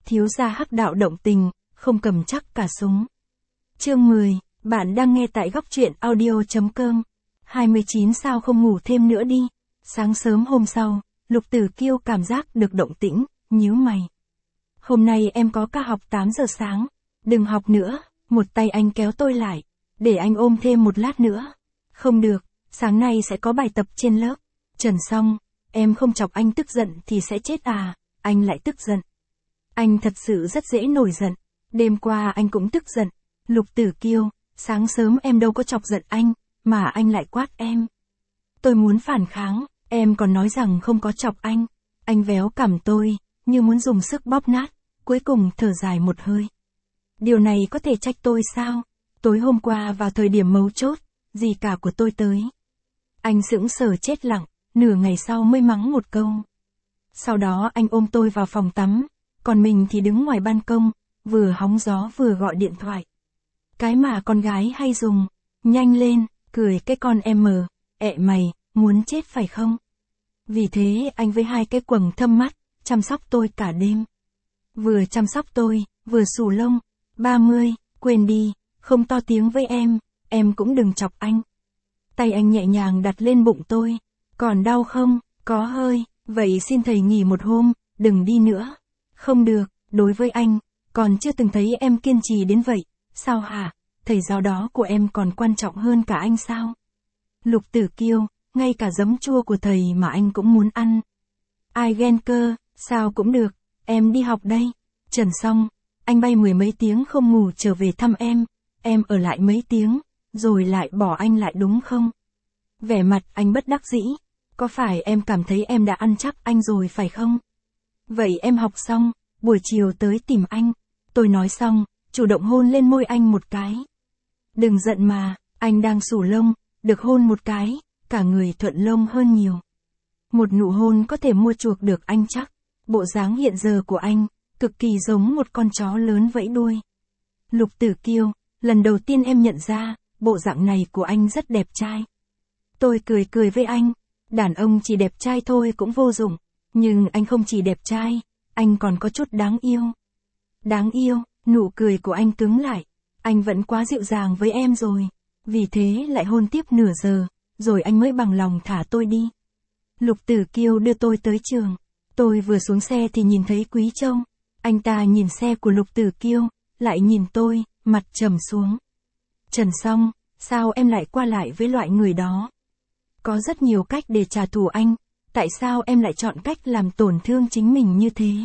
Thiếu gia hắc đạo động tình, không cầm chắc cả súng. Chương 10, bạn đang nghe tại góc truyện audio.com. 29 sao không ngủ thêm nữa đi. Sáng sớm hôm sau, Lục Tử Kiêu cảm giác được động tĩnh, nhíu mày. Hôm nay em có ca học 8 giờ sáng. Đừng học nữa, một tay anh kéo tôi lại. Để anh ôm thêm một lát nữa. Không được, sáng nay sẽ có bài tập trên lớp. Trần Song, em không chọc anh tức giận thì sẽ chết à, anh lại tức giận. Anh thật sự rất dễ nổi giận. Đêm qua anh cũng tức giận. Lục Tử Kiêu, sáng sớm em đâu có chọc giận anh, mà anh lại quát em. Tôi muốn phản kháng, em còn nói rằng không có chọc anh. Anh véo cằm tôi, như muốn dùng sức bóp nát, cuối cùng thở dài một hơi. Điều này có thể trách tôi sao? Tối hôm qua vào thời điểm mấu chốt, dì cả của tôi tới. Anh sững sờ chết lặng, nửa ngày sau mới mắng một câu. Sau đó anh ôm tôi vào phòng tắm, còn mình thì đứng ngoài ban công, vừa hóng gió vừa gọi điện thoại. Cái mà con gái hay dùng, nhanh lên, cười cái con em mờ, ẹ mày, muốn chết phải không? Vì thế anh với hai cái quầng thâm mắt, chăm sóc tôi cả đêm. Vừa chăm sóc tôi, vừa xù lông. 30, quên đi, không to tiếng với em cũng đừng chọc anh. Tay anh nhẹ nhàng đặt lên bụng tôi. Còn đau không? Có hơi, vậy xin thầy nghỉ một hôm, đừng đi nữa. Không được, đối với anh, còn chưa từng thấy em kiên trì đến vậy. Sao hả? Thầy giáo đó của em còn quan trọng hơn cả anh sao? Lục Tử Kiêu, ngay cả giấm chua của thầy mà anh cũng muốn ăn. Ai ghen cơ, sao cũng được, em đi học đây. Trần Song, anh bay 10 mấy tiếng không ngủ trở về thăm em ở lại mấy tiếng, rồi lại bỏ anh lại đúng không? Vẻ mặt anh bất đắc dĩ, có phải em cảm thấy em đã ăn chắc anh rồi phải không? Vậy em học xong, buổi chiều tới tìm anh. Tôi nói xong, chủ động hôn lên môi anh một cái. Đừng giận mà, anh đang xù lông, được hôn một cái, cả người thuận lông hơn nhiều. Một nụ hôn có thể mua chuộc được anh chắc. Bộ dáng hiện giờ của anh, cực kỳ giống một con chó lớn vẫy đuôi. Lục Tử Kiêu, lần đầu tiên em nhận ra, bộ dạng này của anh rất đẹp trai. Tôi cười với anh, đàn ông chỉ đẹp trai thôi cũng vô dụng, nhưng anh không chỉ đẹp trai, anh còn có chút đáng yêu. Đáng yêu, nụ cười của anh cứng lại, anh vẫn quá dịu dàng với em rồi, vì thế lại hôn tiếp nửa giờ, rồi anh mới bằng lòng thả tôi đi. Lục Tử Kiêu đưa tôi tới trường, tôi vừa xuống xe thì nhìn thấy Quý Châu, anh ta nhìn xe của Lục Tử Kiêu, lại nhìn tôi, mặt trầm xuống. Trần Song, sao em lại qua lại với loại người đó? Có rất nhiều cách để trả thù anh, tại sao em lại chọn cách làm tổn thương chính mình như thế?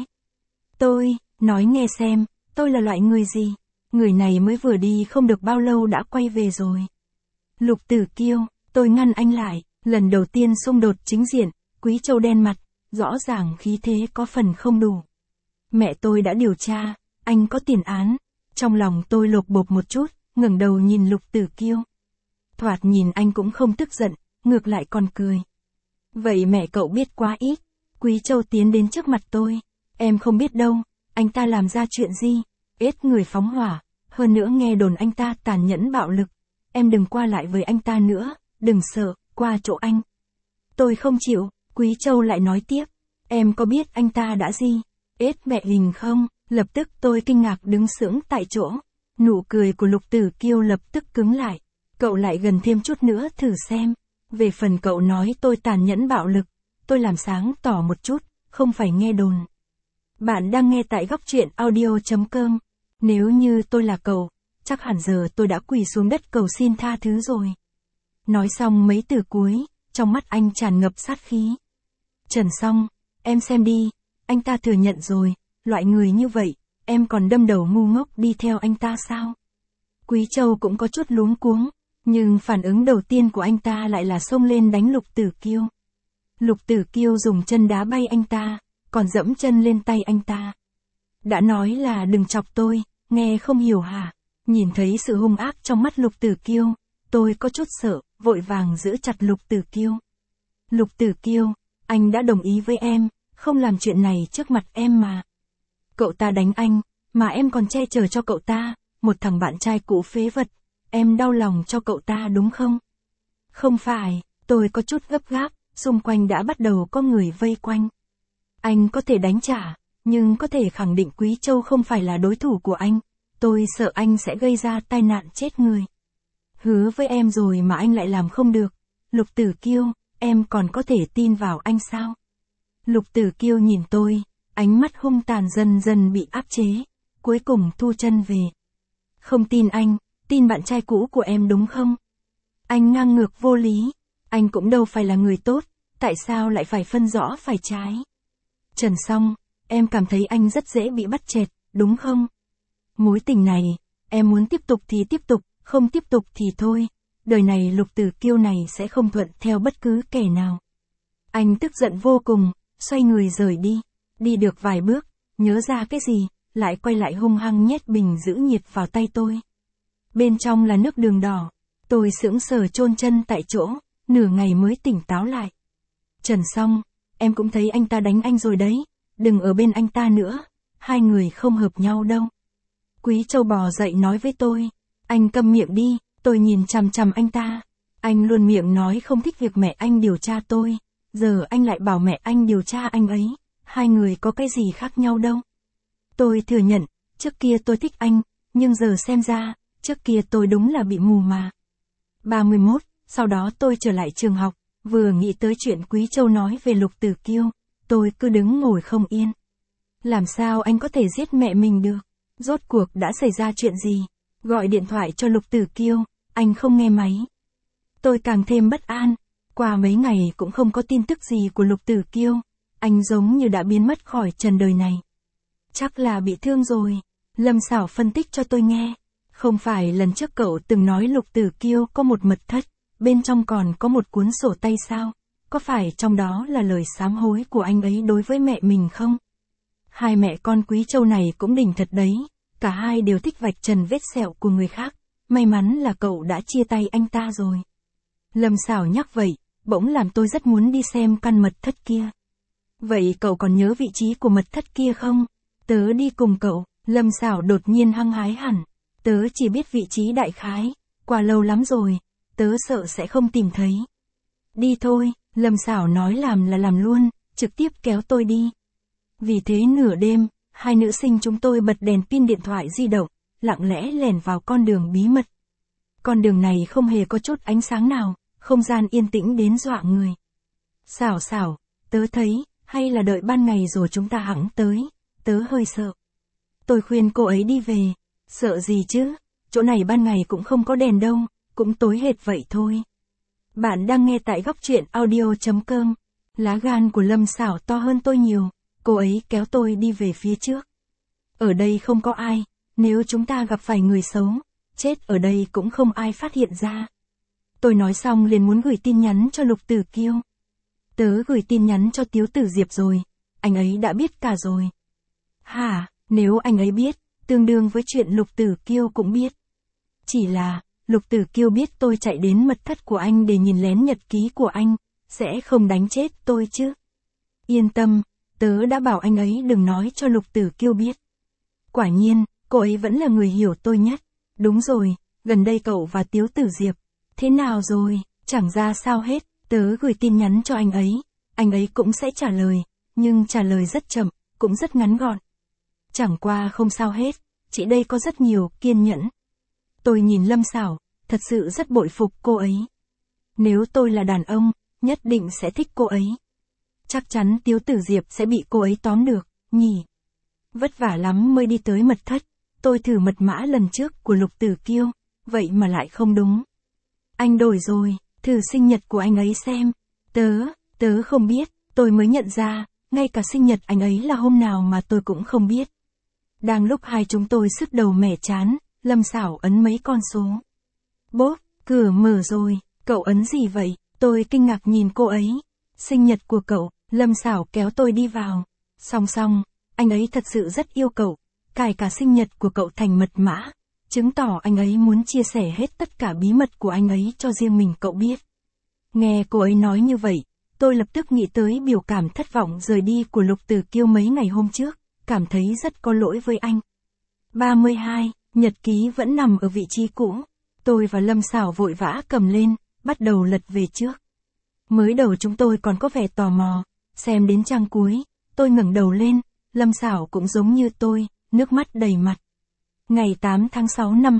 Tôi, nói nghe xem, tôi là loại người gì? Người này mới vừa đi không được bao lâu đã quay về rồi. Lục Tử Kiêu, tôi ngăn anh lại, lần đầu tiên xung đột chính diện, Quý Châu đen mặt, rõ ràng khí thế có phần không đủ. Mẹ tôi đã điều tra, anh có tiền án. Trong lòng tôi lột bột một chút, ngẩng đầu nhìn Lục Tử Kiêu. Thoạt nhìn anh cũng không tức giận, ngược lại còn cười. Vậy mẹ cậu biết quá ít. Quý Châu tiến đến trước mặt tôi. Em không biết đâu, anh ta làm ra chuyện gì. Ít người phóng hỏa, hơn nữa nghe đồn anh ta tàn nhẫn bạo lực. Em đừng qua lại với anh ta nữa, đừng sợ, qua chỗ anh. Tôi không chịu, Quý Châu lại nói tiếp. Em có biết anh ta đã gì? Ít mẹ hình không? Lập tức tôi kinh ngạc đứng sững tại chỗ. Nụ cười của Lục Tử Kiêu lập tức cứng lại. Cậu lại gần thêm chút nữa thử xem. Về phần cậu nói tôi tàn nhẫn bạo lực, tôi làm sáng tỏ một chút, không phải nghe đồn. Bạn đang nghe tại góc truyện audio.com. Nếu như tôi là cậu, chắc hẳn giờ tôi đã quỳ xuống đất cầu xin tha thứ rồi. Nói xong mấy từ cuối, trong mắt anh tràn ngập sát khí. Trần Song, em xem đi, anh ta thừa nhận rồi, loại người như vậy, em còn đâm đầu ngu ngốc đi theo anh ta sao? Quý Châu cũng có chút luống cuống, nhưng phản ứng đầu tiên của anh ta lại là xông lên đánh Lục Tử Kiêu. Lục Tử Kiêu dùng chân đá bay anh ta, còn dẫm chân lên tay anh ta. Đã nói là đừng chọc tôi, nghe không hiểu hả? Nhìn thấy sự hung ác trong mắt Lục Tử Kiêu, tôi có chút sợ, vội vàng giữ chặt Lục Tử Kiêu. Lục Tử Kiêu, anh đã đồng ý với em, không làm chuyện này trước mặt em mà. Cậu ta đánh anh, mà em còn che chở cho cậu ta, một thằng bạn trai cũ phế vật, em đau lòng cho cậu ta đúng không? Không phải, tôi có chút gấp gáp, xung quanh đã bắt đầu có người vây quanh. Anh có thể đánh trả, nhưng có thể khẳng định Quý Châu không phải là đối thủ của anh. Tôi sợ anh sẽ gây ra tai nạn chết người. Hứa với em rồi mà anh lại làm không được. Lục Tử Kiêu, em còn có thể tin vào anh sao? Lục Tử Kiêu nhìn tôi, ánh mắt hung tàn dần dần bị áp chế, cuối cùng thu chân về. Không tin anh, tin bạn trai cũ của em đúng không? Anh ngang ngược vô lý, anh cũng đâu phải là người tốt, tại sao lại phải phân rõ phải trái? Trần Song, em cảm thấy anh rất dễ bị bắt chẹt, đúng không? Mối tình này, em muốn tiếp tục thì tiếp tục, không tiếp tục thì thôi. Đời này Lục Tử Kiêu này sẽ không thuận theo bất cứ kẻ nào. Anh tức giận vô cùng, xoay người rời đi. Đi được vài bước, nhớ ra cái gì, lại quay lại hung hăng nhét bình giữ nhiệt vào tay tôi. Bên trong là nước đường đỏ. Tôi sững sờ chôn chân tại chỗ, nửa ngày mới tỉnh táo lại. Trần Song, em cũng thấy anh ta đánh anh rồi đấy, đừng ở bên anh ta nữa, hai người không hợp nhau đâu. Quý Châu bò dậy nói với tôi, anh câm miệng đi, tôi nhìn chằm chằm anh ta. Anh luôn miệng nói không thích việc mẹ anh điều tra tôi, giờ anh lại bảo mẹ anh điều tra anh ấy, hai người có cái gì khác nhau đâu. Tôi thừa nhận, trước kia tôi thích anh, nhưng giờ xem ra, trước kia tôi đúng là bị mù mà. 31, sau đó tôi trở lại trường học, vừa nghĩ tới chuyện Quý Châu nói về Lục Tử Kiêu, tôi cứ đứng ngồi không yên. Làm sao anh có thể giết mẹ mình được? Rốt cuộc đã xảy ra chuyện gì? Gọi điện thoại cho Lục Tử Kiêu, anh không nghe máy. Tôi càng thêm bất an, qua mấy ngày cũng không có tin tức gì của Lục Tử Kiêu, anh giống như đã biến mất khỏi trần đời này. Chắc là bị thương rồi, Lâm Sảo phân tích cho tôi nghe. Không phải lần trước cậu từng nói Lục Tử Kiêu có một mật thất, bên trong còn có một cuốn sổ tay sao? Có phải trong đó là lời sám hối của anh ấy đối với mẹ mình không? Hai mẹ con Quý Châu này cũng đỉnh thật đấy, cả hai đều thích vạch trần vết sẹo của người khác, may mắn là cậu đã chia tay anh ta rồi. Lâm Sảo nhắc vậy, bỗng làm tôi rất muốn đi xem căn mật thất kia. Vậy cậu còn nhớ vị trí của mật thất kia không? Tớ đi cùng cậu, Lâm Sảo đột nhiên hăng hái hẳn. Tớ chỉ biết vị trí đại khái, qua lâu lắm rồi, tớ sợ sẽ không tìm thấy. Đi thôi, Lâm Sảo nói làm là làm luôn, trực tiếp kéo tôi đi. Vì thế nửa đêm, hai nữ sinh chúng tôi bật đèn pin điện thoại di động, lặng lẽ lẻn vào con đường bí mật. Con đường này không hề có chút ánh sáng nào, không gian yên tĩnh đến dọa người. Sảo Sảo, tớ thấy, hay là đợi ban ngày rồi chúng ta hẵng tới, tớ hơi sợ. Tôi khuyên cô ấy đi về. Sợ gì chứ, chỗ này ban ngày cũng không có đèn đâu, cũng tối hệt vậy thôi. Bạn đang nghe tại góc truyện audio.com. Lá gan của Lâm Sảo to hơn tôi nhiều, cô ấy kéo tôi đi về phía trước. Ở đây không có ai, nếu chúng ta gặp phải người xấu, chết ở đây cũng không ai phát hiện ra. Tôi nói xong liền muốn gửi tin nhắn cho Lục Tử Kiêu. Tớ gửi tin nhắn cho Tiếu Tử Diệp rồi, anh ấy đã biết cả rồi. Hả, nếu anh ấy biết, tương đương với chuyện Lục Tử Kiêu cũng biết. Chỉ là, Lục Tử Kiêu biết tôi chạy đến mật thất của anh để nhìn lén nhật ký của anh, sẽ không đánh chết tôi chứ. Yên tâm, tớ đã bảo anh ấy đừng nói cho Lục Tử Kiêu biết. Quả nhiên, cô ấy vẫn là người hiểu tôi nhất. Đúng rồi, gần đây cậu và Tiếu Tử Diệp, thế nào rồi, chẳng ra sao hết, tớ gửi tin nhắn cho anh ấy cũng sẽ trả lời, nhưng trả lời rất chậm, cũng rất ngắn gọn. Chẳng qua không sao hết, chị đây có rất nhiều kiên nhẫn. Tôi nhìn Lâm Sảo, thật sự rất bội phục cô ấy. Nếu tôi là đàn ông, nhất định sẽ thích cô ấy. Chắc chắn Tiếu Tử Diệp sẽ bị cô ấy tóm được, nhỉ. Vất vả lắm mới đi tới mật thất, tôi thử mật mã lần trước của Lục Tử Kiêu, vậy mà lại không đúng. Anh đổi rồi, thử sinh nhật của anh ấy xem. Tớ không biết, tôi mới nhận ra, ngay cả sinh nhật anh ấy là hôm nào mà tôi cũng không biết. Đang lúc hai chúng tôi sức đầu mẻ chán, Lâm Sảo ấn mấy con số. Bốp, cửa mở rồi, cậu ấn gì vậy? Tôi kinh ngạc nhìn cô ấy. Sinh nhật của cậu, Lâm Sảo kéo tôi đi vào. Song song, anh ấy thật sự rất yêu cậu, cài cả sinh nhật của cậu thành mật mã, chứng tỏ anh ấy muốn chia sẻ hết tất cả bí mật của anh ấy cho riêng mình cậu biết. Nghe cô ấy nói như vậy, tôi lập tức nghĩ tới biểu cảm thất vọng rời đi của Lục Tử Kiêu mấy ngày hôm trước, cảm thấy rất có lỗi với anh. 32, nhật ký vẫn nằm ở vị trí cũ. Tôi và Lâm Sảo vội vã cầm lên, bắt đầu lật về trước. Mới đầu chúng tôi còn có vẻ tò mò, xem đến trang cuối, tôi ngẩng đầu lên, Lâm Sảo cũng giống như tôi, nước mắt đầy mặt. Ngày 8 tháng 6 năm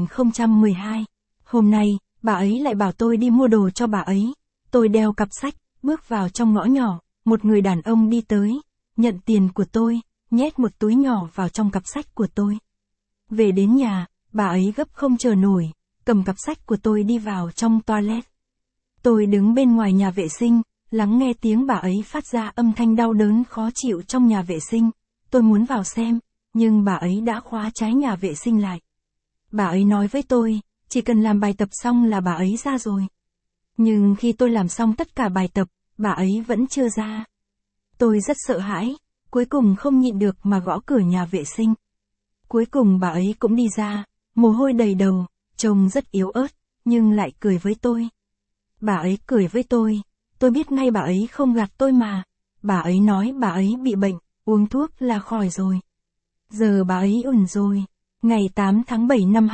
2012, hôm nay, bà ấy lại bảo tôi đi mua đồ cho bà ấy. Tôi đeo cặp sách, bước vào trong ngõ nhỏ, một người đàn ông đi tới, nhận tiền của tôi, nhét một túi nhỏ vào trong cặp sách của tôi. Về đến nhà, bà ấy gấp không chờ nổi, cầm cặp sách của tôi đi vào trong toilet. Tôi đứng bên ngoài nhà vệ sinh, lắng nghe tiếng bà ấy phát ra âm thanh đau đớn khó chịu trong nhà vệ sinh. Tôi muốn vào xem, nhưng bà ấy đã khóa trái nhà vệ sinh lại. Bà ấy nói với tôi, chỉ cần làm bài tập xong là bà ấy ra rồi. Nhưng khi tôi làm xong tất cả bài tập, bà ấy vẫn chưa ra. Tôi rất sợ hãi, cuối cùng không nhịn được mà gõ cửa nhà vệ sinh. Cuối cùng bà ấy cũng đi ra, mồ hôi đầy đầu, trông rất yếu ớt, nhưng lại cười với tôi. Bà ấy cười với tôi biết ngay bà ấy không gạt tôi mà. Bà ấy nói bà ấy bị bệnh, uống thuốc là khỏi rồi. Giờ bà ấy ổn rồi. Ngày 8 tháng 7 năm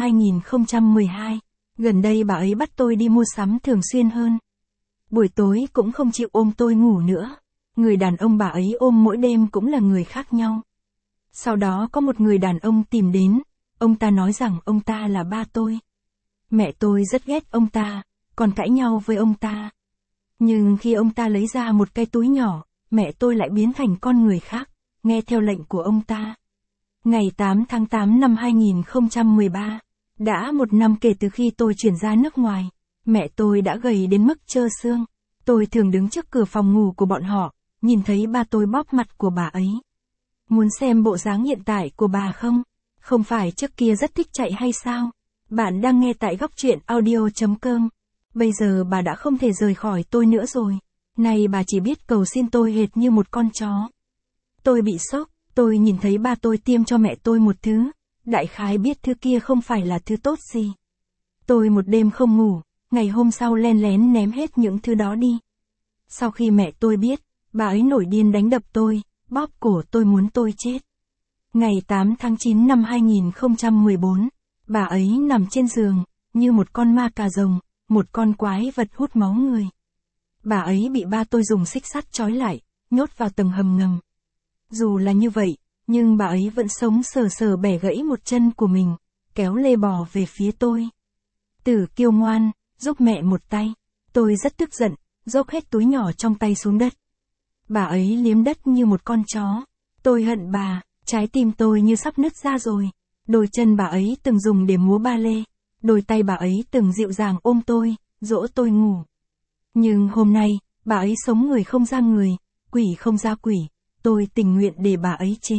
2012, gần đây bà ấy bắt tôi đi mua sắm thường xuyên hơn. Buổi tối cũng không chịu ôm tôi ngủ nữa. Người đàn ông bà ấy ôm mỗi đêm cũng là người khác nhau. Sau đó có một người đàn ông tìm đến, ông ta nói rằng ông ta là ba tôi. Mẹ tôi rất ghét ông ta, còn cãi nhau với ông ta. Nhưng khi ông ta lấy ra một cái túi nhỏ, mẹ tôi lại biến thành con người khác, nghe theo lệnh của ông ta. Ngày 8 tháng 8 năm 2013, đã 1 năm kể từ khi tôi chuyển ra nước ngoài, mẹ tôi đã gầy đến mức trơ xương. Tôi thường đứng trước cửa phòng ngủ của bọn họ, nhìn thấy ba tôi bóp mặt của bà ấy. Muốn xem bộ dáng hiện tại của bà không? Không phải trước kia rất thích chạy hay sao? Bạn đang nghe tại góc truyện audio.com. Bây giờ bà đã không thể rời khỏi tôi nữa rồi. Nay bà chỉ biết cầu xin tôi hệt như một con chó. Tôi bị sốc, tôi nhìn thấy ba tôi tiêm cho mẹ tôi một thứ. Đại khái biết thứ kia không phải là thứ tốt gì. Tôi một đêm không ngủ, ngày hôm sau len lén ném hết những thứ đó đi. Sau khi mẹ tôi biết, bà ấy nổi điên đánh đập tôi, bóp cổ tôi muốn tôi chết. Ngày 8 tháng 9 năm 2014, bà ấy nằm trên giường, như một con ma cà rồng, một con quái vật hút máu người. Bà ấy bị ba tôi dùng xích sắt trói lại, nhốt vào tầng hầm ngầm. Dù là như vậy, nhưng bà ấy vẫn sống sờ sờ bẻ gãy một chân của mình, kéo lê bò về phía tôi. Tử Kiêu ngoan, giúp mẹ một tay. Tôi rất tức giận, dốc hết túi nhỏ trong tay xuống đất. Bà ấy liếm đất như một con chó. Tôi hận bà, trái tim tôi như sắp nứt ra rồi. Đôi chân bà ấy từng dùng để múa ba lê. Đôi tay bà ấy từng dịu dàng ôm tôi, dỗ tôi ngủ. Nhưng hôm nay, bà ấy sống người không ra người, quỷ không ra quỷ. Tôi tình nguyện để bà ấy chế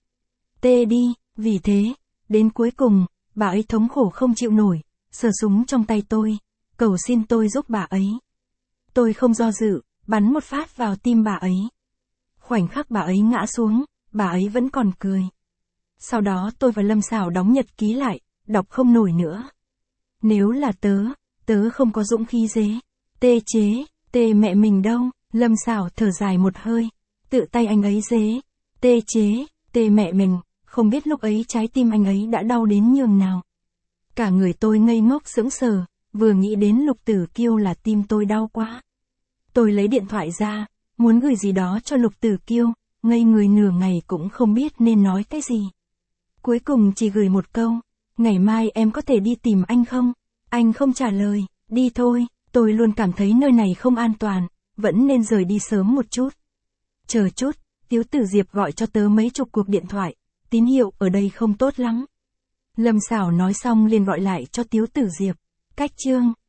tê đi. Vì thế, đến cuối cùng, bà ấy thống khổ không chịu nổi, sờ súng trong tay tôi, cầu xin tôi giúp bà ấy. Tôi không do dự, bắn một phát vào tim bà ấy. Khoảnh khắc bà ấy ngã xuống, bà ấy vẫn còn cười. Sau đó tôi và Lâm Sảo đóng nhật ký lại, đọc không nổi nữa. Nếu là tớ không có dũng khí dế. Tê chế, tê mẹ mình đâu. Lâm Sảo thở dài một hơi. Tự tay anh ấy dế. Tê chế, tê mẹ mình. Không biết lúc ấy trái tim anh ấy đã đau đến nhường nào. Cả người tôi ngây ngốc sững sờ, vừa nghĩ đến Lục Tử Kiêu là tim tôi đau quá. Tôi lấy điện thoại ra, muốn gửi gì đó cho Lục Tử Kiêu, ngây người nửa ngày cũng không biết nên nói cái gì. Cuối cùng chỉ gửi một câu, ngày mai em có thể đi tìm anh không? Anh không trả lời, đi thôi, tôi luôn cảm thấy nơi này không an toàn, vẫn nên rời đi sớm một chút. Chờ chút, Tiếu Tử Diệp gọi cho tớ mấy chục cuộc điện thoại, tín hiệu ở đây không tốt lắm. Lâm Sảo nói xong liền gọi lại cho Tiếu Tử Diệp, cách chương.